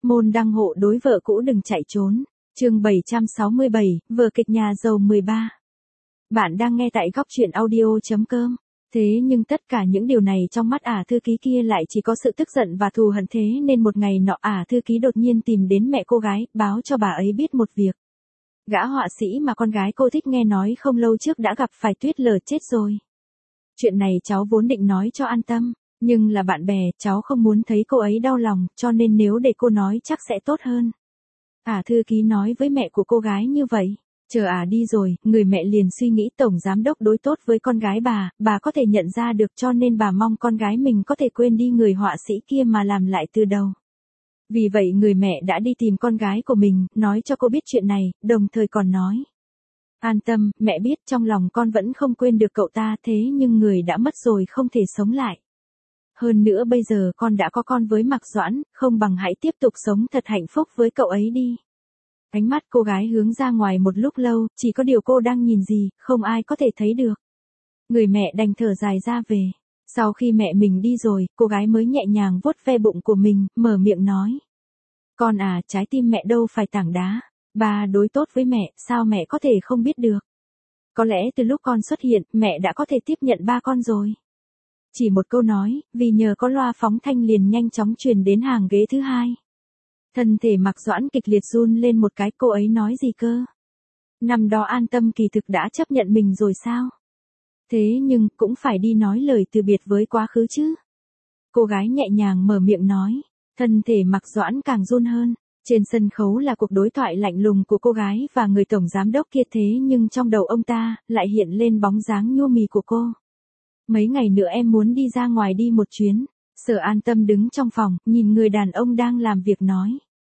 Môn đăng hộ đối vợ cũ đừng chạy trốn. Chương 767, vở kịch nhà giàu 13. Bạn đang nghe tại góc truyện audio.com. Thế nhưng tất cả những điều này trong mắt thư ký kia lại chỉ có sự tức giận và thù hận, thế nên một ngày nọ thư ký đột nhiên tìm đến mẹ cô gái, báo cho bà ấy biết một việc. Gã họa sĩ mà con gái cô thích nghe nói không lâu trước đã gặp phải Tuyết Lờ chết rồi. Chuyện này cháu vốn định nói cho an tâm, nhưng là bạn bè, cháu không muốn thấy cô ấy đau lòng, cho nên nếu để cô nói chắc sẽ tốt hơn. Thư ký nói với mẹ của cô gái như vậy. Chờ đi rồi, người mẹ liền suy nghĩ tổng giám đốc đối tốt với con gái bà có thể nhận ra được, cho nên bà mong con gái mình có thể quên đi người họa sĩ kia mà làm lại từ đầu. Vì vậy người mẹ đã đi tìm con gái của mình, nói cho cô biết chuyện này, đồng thời còn nói. An tâm, mẹ biết trong lòng con vẫn không quên được cậu ta, thế nhưng người đã mất rồi không thể sống lại. Hơn nữa bây giờ con đã có con với Mạc Doãn, không bằng hãy tiếp tục sống thật hạnh phúc với cậu ấy đi. Ánh mắt cô gái hướng ra ngoài một lúc lâu, chỉ có điều cô đang nhìn gì, không ai có thể thấy được. Người mẹ đành thở dài ra về. Sau khi mẹ mình đi rồi, cô gái mới nhẹ nhàng vuốt ve bụng của mình, mở miệng nói. Con trái tim mẹ đâu phải tảng đá. Ba đối tốt với mẹ, sao mẹ có thể không biết được. Có lẽ từ lúc con xuất hiện, mẹ đã có thể tiếp nhận ba con rồi. Chỉ một câu nói, vì nhờ có loa phóng thanh liền nhanh chóng truyền đến hàng ghế thứ hai. Thân thể Mạc Doãn kịch liệt run lên một cái, cô ấy nói gì cơ? Năm đó An Tâm kỳ thực đã chấp nhận mình rồi sao? Thế nhưng, cũng phải đi nói lời từ biệt với quá khứ chứ. Cô gái nhẹ nhàng mở miệng nói, thân thể Mạc Doãn càng run hơn. Trên sân khấu là cuộc đối thoại lạnh lùng của cô gái và người tổng giám đốc kia, thế nhưng trong đầu ông ta, lại hiện lên bóng dáng nhô mì của cô. Mấy ngày nữa em muốn đi ra ngoài đi một chuyến. Sở An Tâm đứng trong phòng, nhìn người đàn ông đang làm việc nói.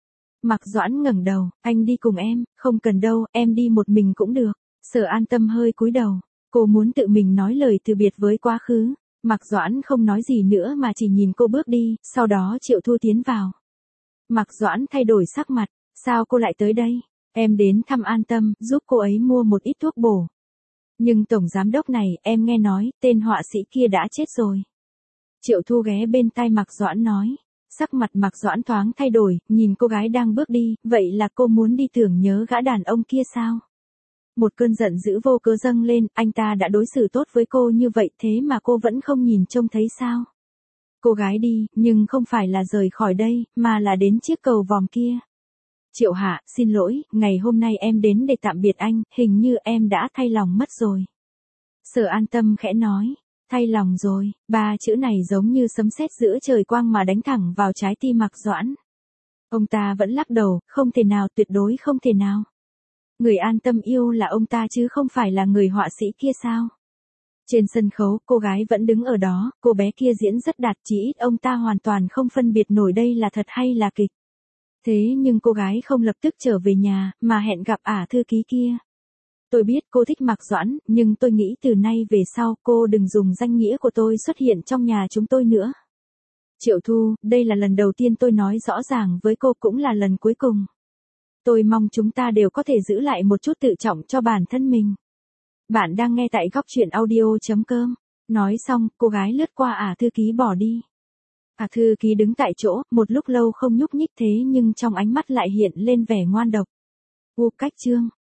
Mạc Doãn ngẩng đầu, anh đi cùng em, không cần đâu, em đi một mình cũng được. Sở An Tâm hơi cúi đầu, cô muốn tự mình nói lời từ biệt với quá khứ. Mạc Doãn không nói gì nữa mà chỉ nhìn cô bước đi, sau đó Triệu Thu tiến vào. Mạc Doãn thay đổi sắc mặt, sao cô lại tới đây? Em đến thăm An Tâm, giúp cô ấy mua một ít thuốc bổ. Nhưng tổng giám đốc này, em nghe nói, tên họa sĩ kia đã chết rồi. Triệu Thu ghé bên tai Mạc Doãn nói. Sắc mặt Mạc Doãn thoáng thay đổi, nhìn cô gái đang bước đi, vậy là cô muốn đi tưởng nhớ gã đàn ông kia sao? Một cơn giận dữ vô cớ dâng lên, anh ta đã đối xử tốt với cô như vậy thế mà cô vẫn không nhìn trông thấy sao? Cô gái đi, nhưng không phải là rời khỏi đây, mà là đến chiếc cầu vòm kia. Triệu Hạ, xin lỗi, ngày hôm nay em đến để tạm biệt anh, hình như em đã thay lòng mất rồi. Sở An Tâm khẽ nói. Thay lòng rồi, ba chữ này giống như sấm sét giữa trời quang mà đánh thẳng vào trái tim Mạc Doãn. Ông ta vẫn lắc đầu, không thể nào, tuyệt đối không thể nào. Người An Tâm yêu là ông ta chứ không phải là người họa sĩ kia sao? Trên sân khấu, cô gái vẫn đứng ở đó, cô bé kia diễn rất đạt, chỉ ít ông ta hoàn toàn không phân biệt nổi đây là thật hay là kịch. Thế nhưng cô gái không lập tức trở về nhà, mà hẹn gặp thư ký kia. Tôi biết cô thích Mạc Doãn, nhưng tôi nghĩ từ nay về sau cô đừng dùng danh nghĩa của tôi xuất hiện trong nhà chúng tôi nữa. Triệu Thu, đây là lần đầu tiên tôi nói rõ ràng với cô, cũng là lần cuối cùng. Tôi mong chúng ta đều có thể giữ lại một chút tự trọng cho bản thân mình. Bạn đang nghe tại góc truyện audio.com. Nói xong, cô gái lướt qua thư ký bỏ đi. Thư ký đứng tại chỗ, một lúc lâu không nhúc nhích, thế nhưng trong ánh mắt lại hiện lên vẻ ngoan độc. Cách chương